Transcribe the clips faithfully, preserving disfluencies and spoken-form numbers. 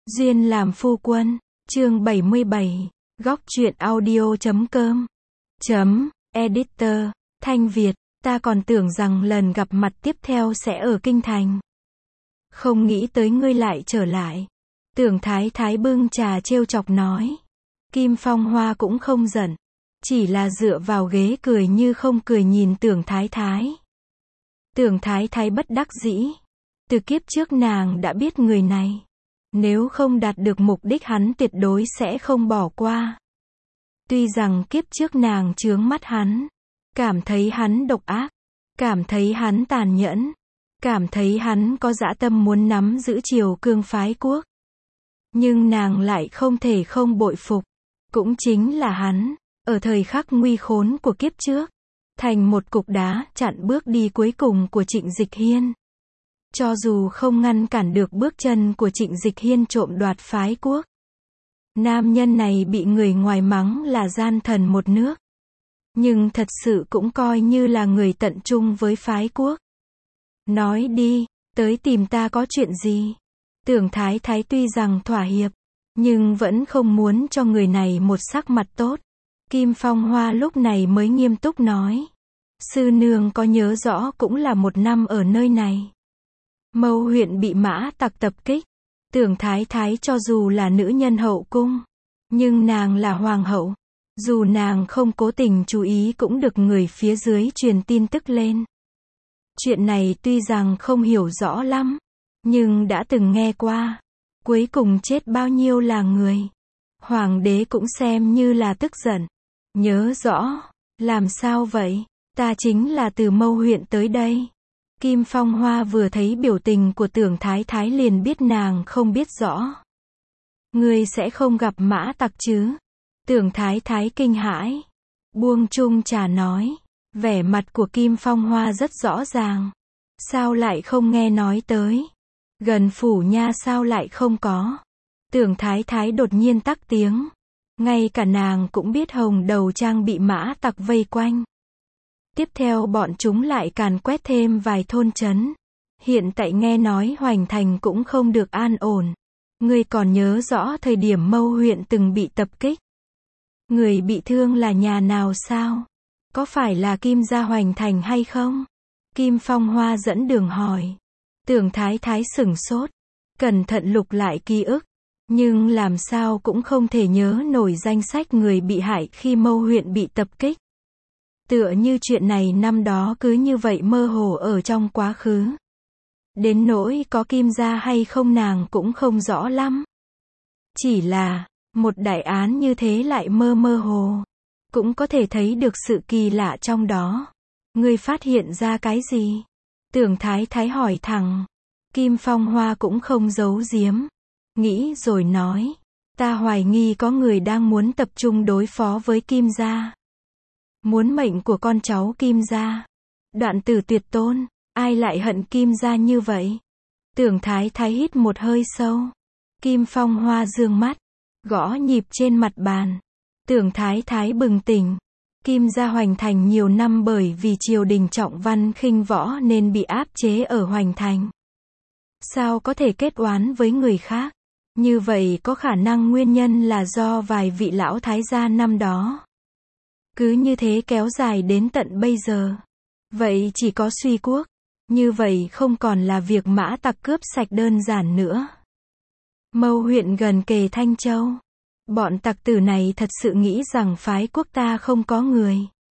Duyên làm phu quân, chương bảy mươi bảy, góc truyện audio chấm com, chấm, editor, Thanh Việt, ta còn tưởng rằng lần gặp mặt tiếp theo sẽ ở Kinh Thành. Không nghĩ tới ngươi lại trở lại. Tưởng Thái Thái bưng trà trêu chọc nói. Kim Phong Hoa cũng không giận, chỉ là dựa vào ghế cười như không cười nhìn Tưởng Thái Thái. Tưởng Thái Thái bất đắc dĩ. Từ kiếp trước nàng đã biết người này. Nếu không đạt được mục đích hắn tuyệt đối sẽ không bỏ qua. Tuy rằng kiếp trước nàng chướng mắt hắn, cảm thấy hắn độc ác, cảm thấy hắn tàn nhẫn, cảm thấy hắn có dã tâm muốn nắm giữ Triều Cương phái quốc. Nhưng nàng lại không thể không bội phục. Cũng chính là hắn, ở thời khắc nguy khốn của kiếp trước, thành một cục đá chặn bước đi cuối cùng của Trịnh Dịch Hiên. Cho dù không ngăn cản được bước chân của Trịnh Dịch Hiên trộm đoạt phái quốc, nam nhân này bị người ngoài mắng là gian thần một nước, nhưng thật sự cũng coi như là người tận trung với phái quốc. Nói đi, tới tìm ta có chuyện gì? Tưởng Thái Thái tuy rằng thỏa hiệp, nhưng vẫn không muốn cho người này một sắc mặt tốt. Kim Phong Hoa lúc này mới nghiêm túc nói. Sư nương có nhớ rõ cũng là một năm ở nơi này. Mâu huyện bị mã tặc tập kích. Tưởng Thái Thái cho dù là nữ nhân hậu cung, nhưng nàng là hoàng hậu. Dù nàng không cố tình chú ý cũng được người phía dưới truyền tin tức lên. Chuyện này tuy rằng không hiểu rõ lắm, nhưng đã từng nghe qua. Cuối cùng chết bao nhiêu là người. Hoàng đế cũng xem như là tức giận. Nhớ rõ, làm sao vậy? Ta chính là từ Mâu huyện tới đây. Kim Phong Hoa vừa thấy biểu tình của Tưởng Thái Thái liền biết nàng không biết rõ. Ngươi sẽ không gặp mã tặc chứ? Tưởng Thái Thái kinh hãi. Buông chung trà nói. Vẻ mặt của Kim Phong Hoa rất rõ ràng. Sao lại không nghe nói tới? Gần phủ nha sao lại không có? Tưởng Thái Thái đột nhiên tắc tiếng. Ngay cả nàng cũng biết Hồng Đầu Trang bị mã tặc vây quanh. Tiếp theo bọn chúng lại càn quét thêm vài thôn trấn. Hiện tại nghe nói Hoành Thành cũng không được an ổn. Ngươi còn nhớ rõ thời điểm Mâu huyện từng bị tập kích? Người bị thương là nhà nào sao? Có phải là Kim gia Hoành Thành hay không? Kim Phong Hoa dẫn đường hỏi. Tưởng Thái Thái sửng sốt, cẩn thận lục lại ký ức, nhưng làm sao cũng không thể nhớ nổi danh sách người bị hại khi Mâu huyện bị tập kích. Tựa như chuyện này năm đó cứ như vậy mơ hồ ở trong quá khứ. Đến nỗi có Kim gia hay không nàng cũng không rõ lắm. Chỉ là, một đại án như thế lại mơ mơ hồ. Cũng có thể thấy được sự kỳ lạ trong đó. Ngươi phát hiện ra cái gì? Tưởng Thái Thái hỏi thẳng. Kim Phong Hoa cũng không giấu giếm. Nghĩ rồi nói. Ta hoài nghi có người đang muốn tập trung đối phó với Kim gia. Muốn mệnh của con cháu Kim gia. Đoạn tử tuyệt tôn. Ai lại hận Kim gia như vậy? Tưởng Thái Thái hít một hơi sâu. Kim Phong Hoa dương mắt. Gõ nhịp trên mặt bàn. Tưởng Thái Thái bừng tỉnh. Kim gia Hoành Thành nhiều năm bởi vì triều đình trọng văn khinh võ nên bị áp chế ở Hoành Thành. Sao có thể kết oán với người khác? Như vậy có khả năng nguyên nhân là do vài vị lão thái gia năm đó. Cứ như thế kéo dài đến tận bây giờ. Vậy chỉ có suy quốc. Như vậy không còn là việc mã tặc cướp sạch đơn giản nữa. Mâu huyện gần kề Thanh Châu. Bọn tặc tử này thật sự nghĩ rằng phái quốc ta không có người.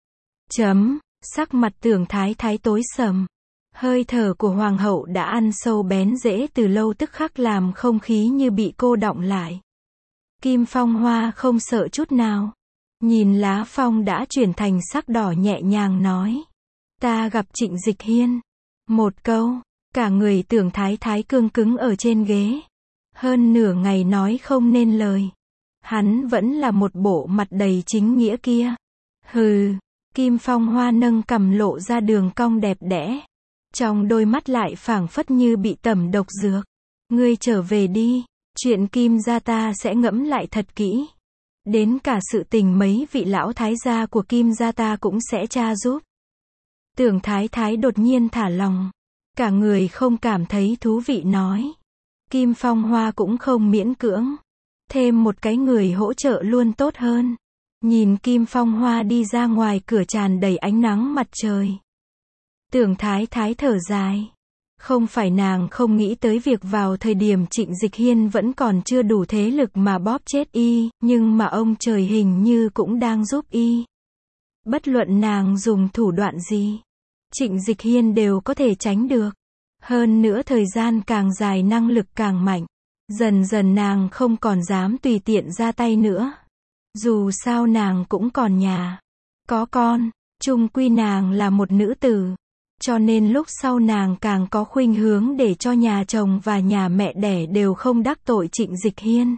Chấm, sắc mặt Tưởng Thái Thái tối sầm. Hơi thở của hoàng hậu đã ăn sâu bén rễ từ lâu tức khắc làm không khí như bị cô đọng lại. Kim Phong Hoa không sợ chút nào. Nhìn lá phong đã chuyển thành sắc đỏ nhẹ nhàng nói. Ta gặp Trịnh Dịch Hiên. Một câu, cả người Tưởng Thái Thái cương cứng ở trên ghế. Hơn nửa ngày nói không nên lời. Hắn vẫn là một bộ mặt đầy chính nghĩa kia. Hừ, Kim Phong Hoa nâng cằm lộ ra đường cong đẹp đẽ. Trong đôi mắt lại phảng phất như bị tẩm độc dược. Ngươi trở về đi, chuyện Kim gia ta sẽ ngẫm lại thật kỹ. Đến cả sự tình mấy vị lão thái gia của Kim gia ta cũng sẽ tra giúp. Tưởng Thái Thái đột nhiên thả lòng. Cả người không cảm thấy thú vị nói. Kim Phong Hoa cũng không miễn cưỡng. Thêm một cái người hỗ trợ luôn tốt hơn. Nhìn Kim Phong Hoa đi ra ngoài cửa tràn đầy ánh nắng mặt trời. Tưởng Thái Thái thở dài. Không phải nàng không nghĩ tới việc vào thời điểm Trịnh Dịch Hiên vẫn còn chưa đủ thế lực mà bóp chết y, nhưng mà ông trời hình như cũng đang giúp y. Bất luận nàng dùng thủ đoạn gì, Trịnh Dịch Hiên đều có thể tránh được. Hơn nữa thời gian càng dài năng lực càng mạnh. Dần dần nàng không còn dám tùy tiện ra tay nữa. Dù sao nàng cũng còn nhà, có con, chung quy nàng là một nữ tử. Cho nên lúc sau nàng càng có khuynh hướng để cho nhà chồng và nhà mẹ đẻ đều không đắc tội Trịnh Dịch Hiên.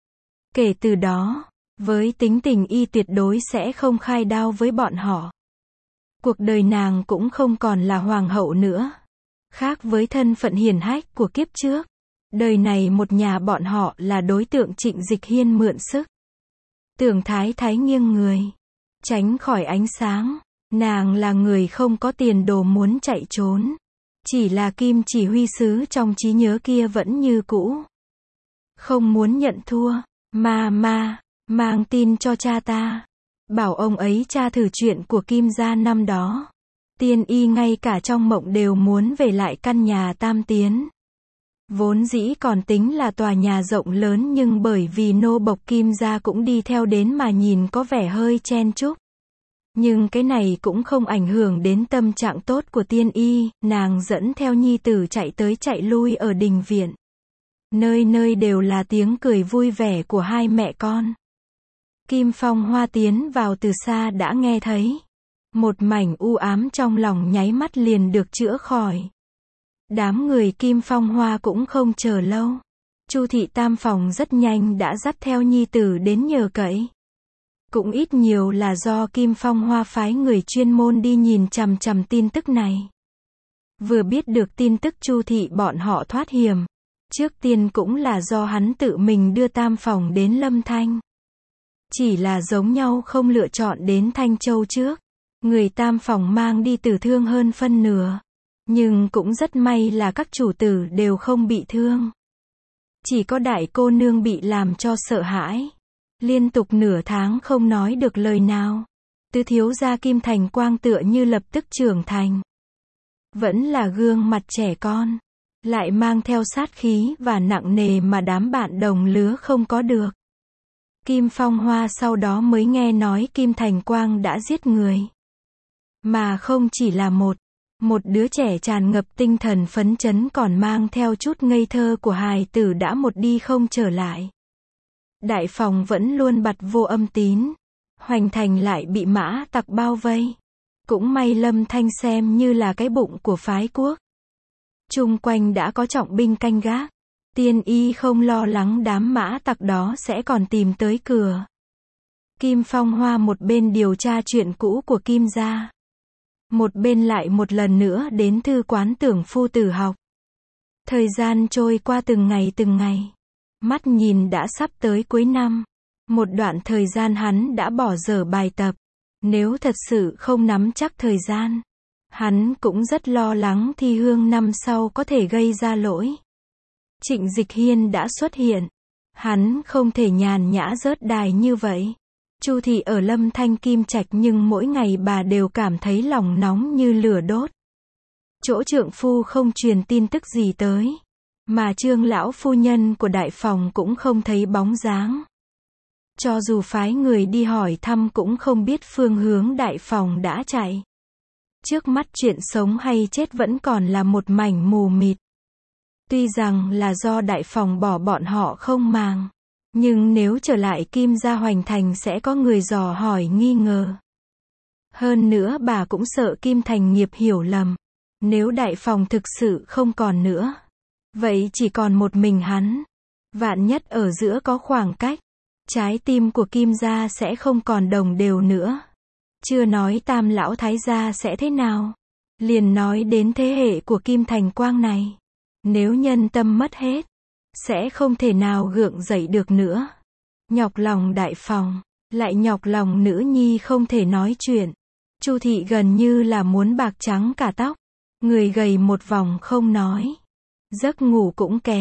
Kể từ đó, với tính tình y tuyệt đối sẽ không khai đao với bọn họ. Cuộc đời nàng cũng không còn là hoàng hậu nữa. Khác với thân phận hiển hách của kiếp trước, đời này một nhà bọn họ là đối tượng Trịnh Dịch Hiên mượn sức. Tưởng Thái Thái nghiêng người, tránh khỏi ánh sáng. Nàng là người không có tiền đồ muốn chạy trốn. Chỉ là Kim chỉ huy sứ trong trí nhớ kia vẫn như cũ. Không muốn nhận thua. Ma ma, mang tin cho cha ta. Bảo ông ấy tra thử chuyện của Kim gia năm đó. Tiên y ngay cả trong mộng đều muốn về lại căn nhà Tam Tiến. Vốn dĩ còn tính là tòa nhà rộng lớn nhưng bởi vì nô bộc Kim gia cũng đi theo đến mà nhìn có vẻ hơi chen chúc. Nhưng cái này cũng không ảnh hưởng đến tâm trạng tốt của tiên y, nàng dẫn theo nhi tử chạy tới chạy lui ở đình viện. Nơi nơi đều là tiếng cười vui vẻ của hai mẹ con. Kim Phong Hoa tiến vào từ xa đã nghe thấy. Một mảnh u ám trong lòng nháy mắt liền được chữa khỏi. Đám người Kim Phong Hoa cũng không chờ lâu. Chu thị tam phòng rất nhanh đã dắt theo nhi tử đến nhờ cậy. Cũng ít nhiều là do Kim Phong Hoa phái người chuyên môn đi nhìn chằm chằm tin tức này. Vừa biết được tin tức Chu thị bọn họ thoát hiểm, trước tiên cũng là do hắn tự mình đưa tam phòng đến Lâm Thanh. Chỉ là giống nhau không lựa chọn đến Thanh Châu trước. Người tam phòng mang đi tử thương hơn phân nửa. Nhưng cũng rất may là các chủ tử đều không bị thương. Chỉ có đại cô nương bị làm cho sợ hãi. Liên tục nửa tháng không nói được lời nào. Tứ thiếu gia Kim Thành Quang tựa như lập tức trưởng thành. Vẫn là gương mặt trẻ con. Lại mang theo sát khí và nặng nề mà đám bạn đồng lứa không có được. Kim Phong Hoa sau đó mới nghe nói Kim Thành Quang đã giết người. Mà không chỉ là một. Một đứa trẻ tràn ngập tinh thần phấn chấn còn mang theo chút ngây thơ của hài tử đã một đi không trở lại. Đại phòng vẫn luôn bặt vô âm tín. Hoành thành lại bị mã tặc bao vây. Cũng may Lâm Thanh xem như là cái bụng của phái quốc. Chung quanh đã có trọng binh canh gác. Tiên y không lo lắng đám mã tặc đó sẽ còn tìm tới cửa. Kim Phong Hoa một bên điều tra chuyện cũ của Kim gia. Một bên lại một lần nữa đến thư quán Tưởng phu tử học. Thời gian trôi qua từng ngày từng ngày. Mắt nhìn đã sắp tới cuối năm. Một đoạn thời gian hắn đã bỏ dở bài tập. Nếu thật sự không nắm chắc thời gian, hắn cũng rất lo lắng thi hương năm sau có thể gây ra lỗi. Trịnh Dịch Hiên đã xuất hiện. Hắn không thể nhàn nhã rớt đài như vậy. Chu thị ở Lâm Thanh Kim Trạch nhưng mỗi ngày bà đều cảm thấy lòng nóng như lửa đốt. Chỗ trượng phu không truyền tin tức gì tới. Mà Trương lão phu nhân của đại phòng cũng không thấy bóng dáng. Cho dù phái người đi hỏi thăm cũng không biết phương hướng đại phòng đã chạy. Trước mắt chuyện sống hay chết vẫn còn là một mảnh mù mịt. Tuy rằng là do đại phòng bỏ bọn họ không màng. Nhưng nếu trở lại Kim gia Hoành Thành sẽ có người dò hỏi nghi ngờ. Hơn nữa bà cũng sợ Kim Thành nghiệp hiểu lầm. Nếu đại phòng thực sự không còn nữa. Vậy chỉ còn một mình hắn. Vạn nhất ở giữa có khoảng cách. Trái tim của Kim gia sẽ không còn đồng đều nữa. Chưa nói tam lão thái gia sẽ thế nào. Liền nói đến thế hệ của Kim Thành Quang này. Nếu nhân tâm mất hết. Sẽ không thể nào gượng dậy được nữa. Nhọc lòng đại phòng. Lại nhọc lòng nữ nhi không thể nói chuyện. Chu thị gần như là muốn bạc trắng cả tóc. Người gầy một vòng không nói. Giấc ngủ cũng kém.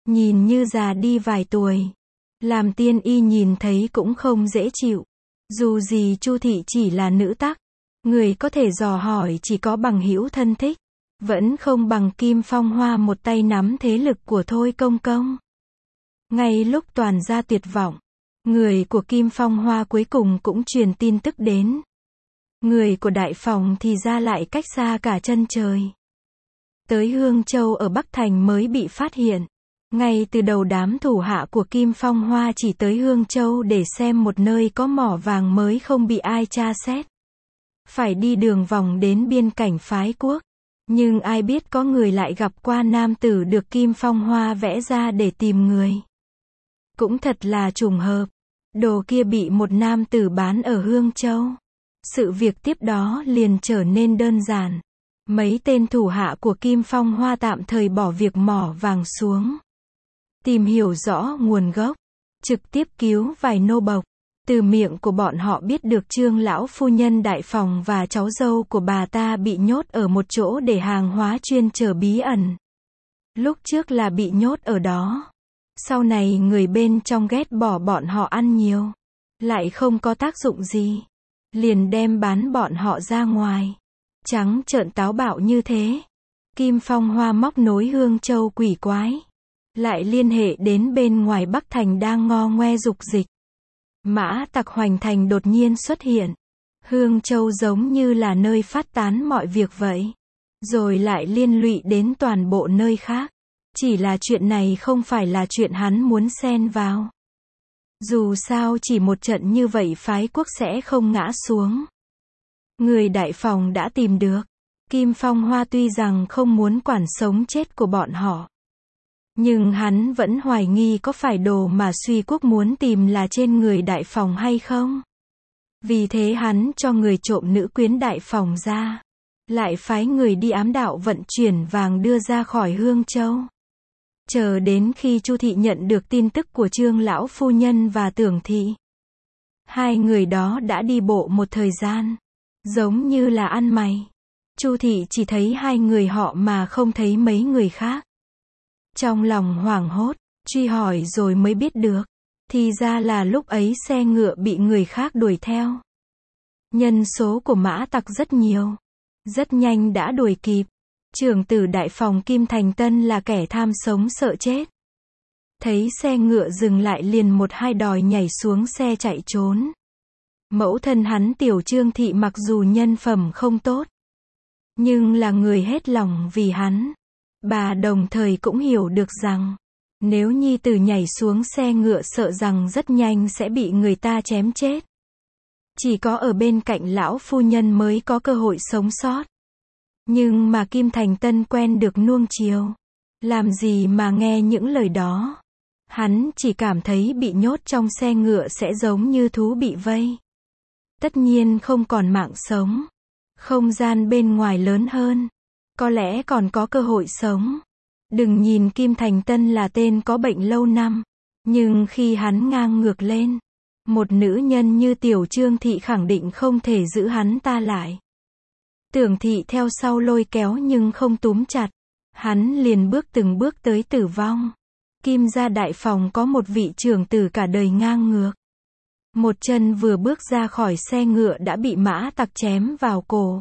nhìn như già đi vài tuổi. Làm tiên y nhìn thấy cũng không dễ chịu. Dù gì Chu thị chỉ là nữ tắc, người có thể dò hỏi chỉ có bằng hữu thân thích, vẫn không bằng Kim Phong Hoa một tay nắm thế lực của Thôi Công Công. Ngay lúc toàn gia tuyệt vọng, người của Kim Phong Hoa cuối cùng cũng truyền tin tức đến. Người của Đại Phòng thì ra lại cách xa cả chân trời. Tới Hương Châu ở Bắc Thành mới bị phát hiện. Ngay từ đầu đám thủ hạ của Kim Phong Hoa chỉ tới Hương Châu để xem một nơi có mỏ vàng mới không bị ai tra xét. Phải đi đường vòng đến biên cảnh phái quốc. Nhưng ai biết có người lại gặp qua nam tử được Kim Phong Hoa vẽ ra để tìm người. Cũng thật là trùng hợp. Đồ kia bị một nam tử bán ở Hương Châu. Sự việc tiếp đó liền trở nên đơn giản. Mấy tên thủ hạ của Kim Phong Hoa tạm thời bỏ việc mỏ vàng xuống. Tìm hiểu rõ nguồn gốc. Trực tiếp cứu vài nô bộc. Từ miệng của bọn họ biết được Trương lão phu nhân Đại Phòng và cháu dâu của bà ta bị nhốt ở một chỗ để hàng hóa chuyên chở bí ẩn. Lúc trước là bị nhốt ở đó. Sau này người bên trong ghét bỏ bọn họ ăn nhiều. Lại không có tác dụng gì. Liền đem bán bọn họ ra ngoài. Trắng trợn táo bạo như thế. Kim Phong Hoa móc nối Hương Châu quỷ quái. Lại liên hệ đến bên ngoài Bắc Thành đang ngo ngoe dục dịch. Mã Tặc hoành thành đột nhiên xuất hiện. Hương Châu giống như là nơi phát tán mọi việc vậy. Rồi lại liên lụy đến toàn bộ nơi khác. Chỉ là chuyện này không phải là chuyện hắn muốn xen vào. Dù sao chỉ một trận như vậy phái quốc sẽ không ngã xuống. Người Đại Phòng đã tìm được. Kim Phong Hoa tuy rằng không muốn quản sống chết của bọn họ. Nhưng hắn vẫn hoài nghi có phải đồ mà Suy Quốc muốn tìm là trên người Đại Phòng hay không. Vì thế hắn cho người trộm nữ quyến Đại Phòng ra. Lại phái người đi ám đạo vận chuyển vàng đưa ra khỏi Hương Châu. Chờ đến khi Chu thị nhận được tin tức của Trương lão phu nhân và Tưởng thị. Hai người đó đã đi bộ một thời gian. Giống như là ăn mày. Chu thị chỉ thấy hai người họ mà không thấy mấy người khác. Trong lòng hoảng hốt, truy hỏi rồi mới biết được. Thì ra là lúc ấy xe ngựa bị người khác đuổi theo. Nhân số của Mã Tặc rất nhiều. Rất nhanh đã đuổi kịp. Trưởng tử Đại Phòng Kim Thành Tân là kẻ tham sống sợ chết. Thấy xe ngựa dừng lại liền một hai đòi nhảy xuống xe chạy trốn. Mẫu thân hắn Tiểu Trương thị mặc dù nhân phẩm không tốt. Nhưng là người hết lòng vì hắn. Bà đồng thời cũng hiểu được rằng. Nếu nhi tử nhảy xuống xe ngựa sợ rằng rất nhanh sẽ bị người ta chém chết. Chỉ có ở bên cạnh lão phu nhân mới có cơ hội sống sót. Nhưng mà Kim Thành Tân quen được nuông chiều. Làm gì mà nghe những lời đó. Hắn chỉ cảm thấy bị nhốt trong xe ngựa sẽ giống như thú bị vây. Tất nhiên không còn mạng sống. Không gian bên ngoài lớn hơn. Có lẽ còn có cơ hội sống. Đừng nhìn Kim Thành Tân là tên có bệnh lâu năm. Nhưng khi hắn ngang ngược lên. Một nữ nhân như Tiểu Trương thị khẳng định không thể giữ hắn ta lại. Tưởng thị theo sau lôi kéo nhưng không túm chặt. Hắn liền bước từng bước tới tử vong. Kim gia Đại Phòng có một vị trưởng tử cả đời ngang ngược. Một chân vừa bước ra khỏi xe ngựa đã bị Mã Tặc chém vào cổ.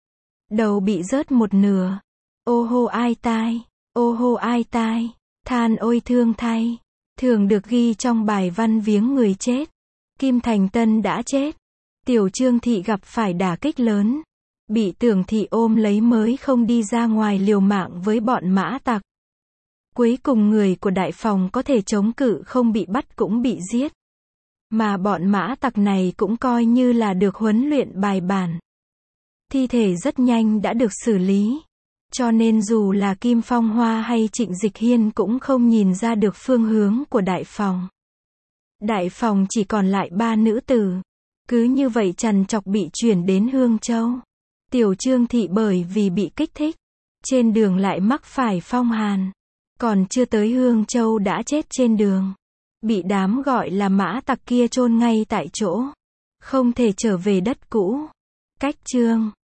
Đầu bị rớt một nửa. Ô hô ai tai, ô hô ai tai, than ôi thương thay. Thường được ghi trong bài văn viếng người chết. Kim Thành Tân đã chết. Tiểu Trương thị gặp phải đả kích lớn. Bị Tưởng thị ôm lấy mới không đi ra ngoài liều mạng với bọn Mã Tặc. Cuối cùng người của Đại Phòng có thể chống cự không bị bắt cũng bị giết. Mà bọn Mã Tặc này cũng coi như là được huấn luyện bài bản. Thi thể rất nhanh đã được xử lý. Cho nên dù là Kim Phong Hoa hay Trịnh Dịch Hiên cũng không nhìn ra được phương hướng của Đại Phòng. Đại Phòng chỉ còn lại ba nữ tử. Cứ như vậy trằn trọc bị chuyển đến Hương Châu. Tiểu Trương thị bởi vì bị kích thích. Trên đường lại mắc phải phong hàn. Còn chưa tới Hương Châu đã chết trên đường. Bị đám gọi là Mã Tặc kia chôn ngay tại chỗ. Không thể trở về đất cũ. Cách chương